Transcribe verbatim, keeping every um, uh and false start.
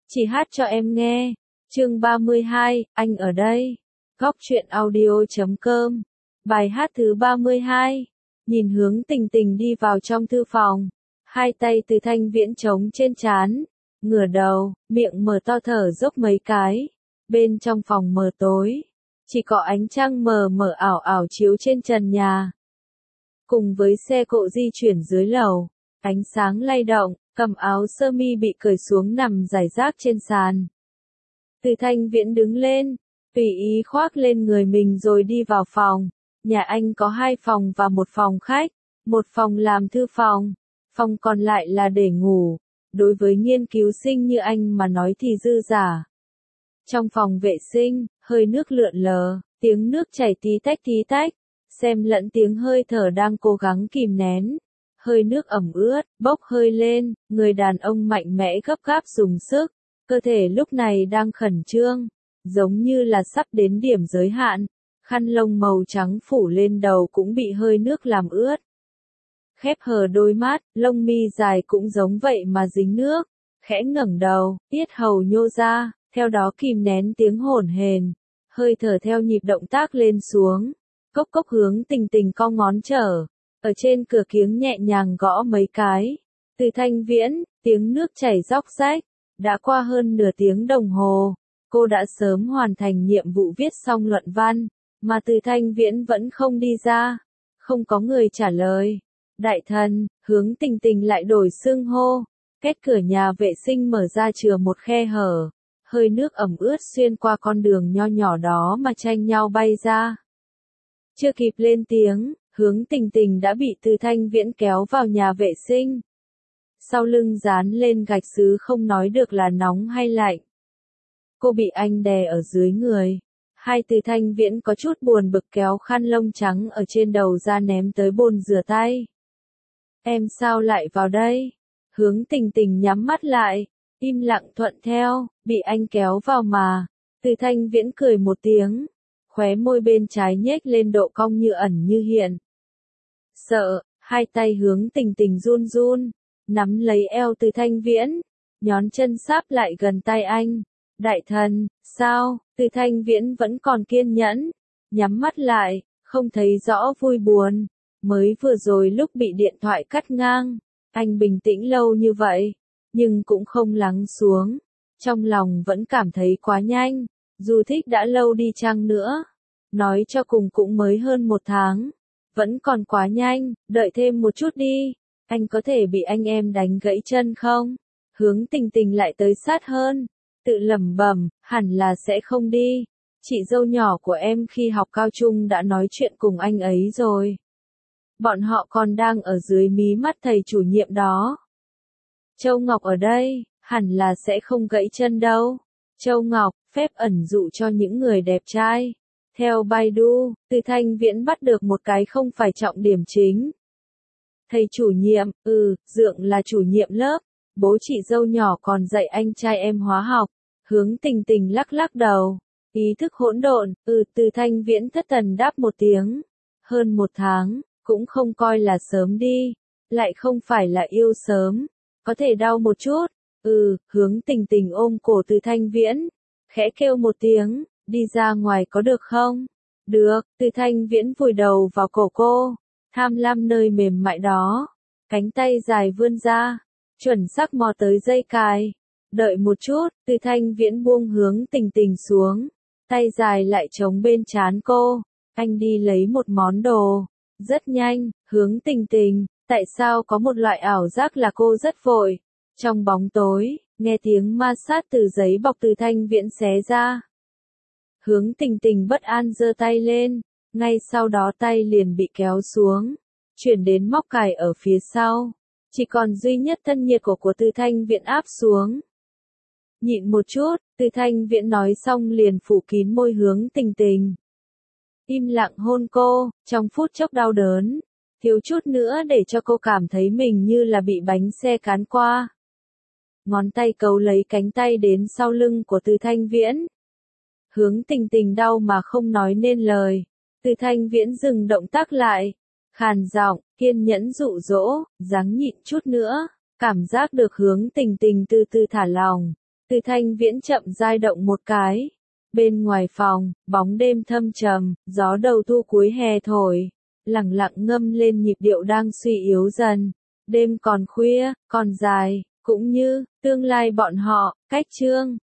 Chị hát cho em nghe. Chương ba mươi hai, anh ở đây. Góc truyện audio chấm com. Bài hát thứ ba mươi hai. Nhìn Hướng Tình Tình đi vào trong thư phòng. Hai tay Từ Thanh Viễn trống trên trán. Ngửa đầu, miệng mở to thở dốc mấy cái. Bên trong phòng mờ tối. Chỉ có ánh trăng mờ mờ ảo ảo chiếu trên trần nhà. Cùng với xe cộ di chuyển dưới lầu. Ánh sáng lay động, cầm áo sơ mi bị cởi xuống nằm rải rác trên sàn. Từ Thanh Viễn đứng lên, tùy ý khoác lên người mình rồi đi vào phòng. Nhà anh có hai phòng và một phòng khách, một phòng làm thư phòng, phòng còn lại là để ngủ. Đối với nghiên cứu sinh như anh mà nói thì dư giả. Trong phòng vệ sinh, hơi nước lượn lờ, tiếng nước chảy tí tách tí tách, xem lẫn tiếng hơi thở đang cố gắng kìm nén. Hơi nước ẩm ướt, bốc hơi lên, người đàn ông mạnh mẽ gấp gáp dùng sức, cơ thể lúc này đang khẩn trương, giống như là sắp đến điểm giới hạn, khăn lông màu trắng phủ lên đầu cũng bị hơi nước làm ướt. Khép hờ đôi mắt, lông mi dài cũng giống vậy mà dính nước, khẽ ngẩng đầu, yết hầu nhô ra, theo đó kìm nén tiếng hổn hển, hơi thở theo nhịp động tác lên xuống, cốc cốc Hướng Tình Tình cong ngón trở. Ở trên cửa kiếng nhẹ nhàng gõ mấy cái. Từ Thanh Viễn, tiếng nước chảy róc rách. Đã qua hơn nửa tiếng đồng hồ. Cô đã sớm hoàn thành nhiệm vụ viết xong luận văn. Mà Từ Thanh Viễn vẫn không đi ra. Không có người trả lời. Đại thần, Hướng Tình Tình lại đổi xưng hô. Két cửa nhà vệ sinh mở ra chừa một khe hở. Hơi nước ẩm ướt xuyên qua con đường nho nhỏ đó mà tranh nhau bay ra. Chưa kịp lên tiếng. Hướng Tình Tình đã bị Từ Thanh Viễn kéo vào nhà vệ sinh. Sau lưng dán lên gạch sứ không nói được là nóng hay lạnh. Cô bị anh đè ở dưới người. Hai Từ Thanh Viễn có chút buồn bực kéo khăn lông trắng ở trên đầu ra ném tới bồn rửa tay. Em sao lại vào đây? Hướng Tình Tình nhắm mắt lại, im lặng thuận theo, bị anh kéo vào mà. Từ Thanh Viễn cười một tiếng. Khóe môi bên trái nhếch lên độ cong như ẩn như hiện. Sợ, hai tay Hướng Tình Tình run run, nắm lấy eo Từ Thanh Viễn, nhón chân sáp lại gần tay anh. Đại thần, sao? Từ Thanh Viễn vẫn còn kiên nhẫn, nhắm mắt lại, không thấy rõ vui buồn. Mới vừa rồi lúc bị điện thoại cắt ngang, anh bình tĩnh lâu như vậy, nhưng cũng không lắng xuống. Trong lòng vẫn cảm thấy quá nhanh, dù thích đã lâu đi chăng nữa. Nói cho cùng cũng mới hơn một tháng. Vẫn còn quá nhanh, đợi thêm một chút đi. Anh có thể bị anh em đánh gãy chân không? Hướng Tình Tình lại tới sát hơn. Tự lẩm bẩm, hẳn là sẽ không đi. Chị dâu nhỏ của em khi học cao trung đã nói chuyện cùng anh ấy rồi. Bọn họ còn đang ở dưới mí mắt thầy chủ nhiệm đó. Châu Ngọc ở đây, hẳn là sẽ không gãy chân đâu. Châu Ngọc, phép ẩn dụ cho những người đẹp trai. Theo Baidu, Từ Thanh Viễn bắt được một cái không phải trọng điểm chính. Thầy chủ nhiệm, ừ, Dượng là chủ nhiệm lớp, bố chị dâu nhỏ còn dạy anh trai em hóa học. Hướng Tình Tình lắc lắc đầu, ý thức hỗn độn, ừ, Từ Thanh Viễn thất thần đáp một tiếng. Hơn một tháng, cũng không coi là sớm đi, lại không phải là yêu sớm, có thể đau một chút, ừ, Hướng Tình Tình ôm cổ Từ Thanh Viễn, khẽ kêu một tiếng. Đi ra ngoài có được không? Được, Từ Thanh Viễn vùi đầu vào cổ cô, tham lam nơi mềm mại đó, cánh tay dài vươn ra, chuẩn xác mò tới dây cài. Đợi một chút, Từ Thanh Viễn buông Hướng Tình Tình xuống, tay dài lại chống bên trán cô, anh đi lấy một món đồ, rất nhanh. Hướng Tình Tình, tại sao có một loại ảo giác là cô rất vội, trong bóng tối, nghe tiếng ma sát từ giấy bọc Từ Thanh Viễn xé ra. Hướng Tình Tình bất an giơ tay lên, ngay sau đó tay liền bị kéo xuống, chuyển đến móc cài ở phía sau, chỉ còn duy nhất thân nhiệt của của Từ Thanh Viễn áp xuống. Nhịn một chút, Từ Thanh Viễn nói xong liền phủ kín môi Hướng Tình Tình. Im lặng hôn cô, trong phút chốc đau đớn, thiếu chút nữa để cho cô cảm thấy mình như là bị bánh xe cán qua. Ngón tay cấu lấy cánh tay đến sau lưng của Từ Thanh Viễn. Hướng Tình Tình đau mà không nói nên lời. Từ Thanh Viễn dừng động tác lại, khàn giọng, kiên nhẫn dụ dỗ, ráng nhịn chút nữa, cảm giác được Hướng Tình Tình từ từ thả lòng. Từ Thanh Viễn chậm rãi động một cái. Bên ngoài phòng, bóng đêm thâm trầm, gió đầu thu cuối hè thổi, lẳng lặng ngâm lên nhịp điệu đang suy yếu dần. Đêm còn khuya, còn dài, cũng như tương lai bọn họ, cách chương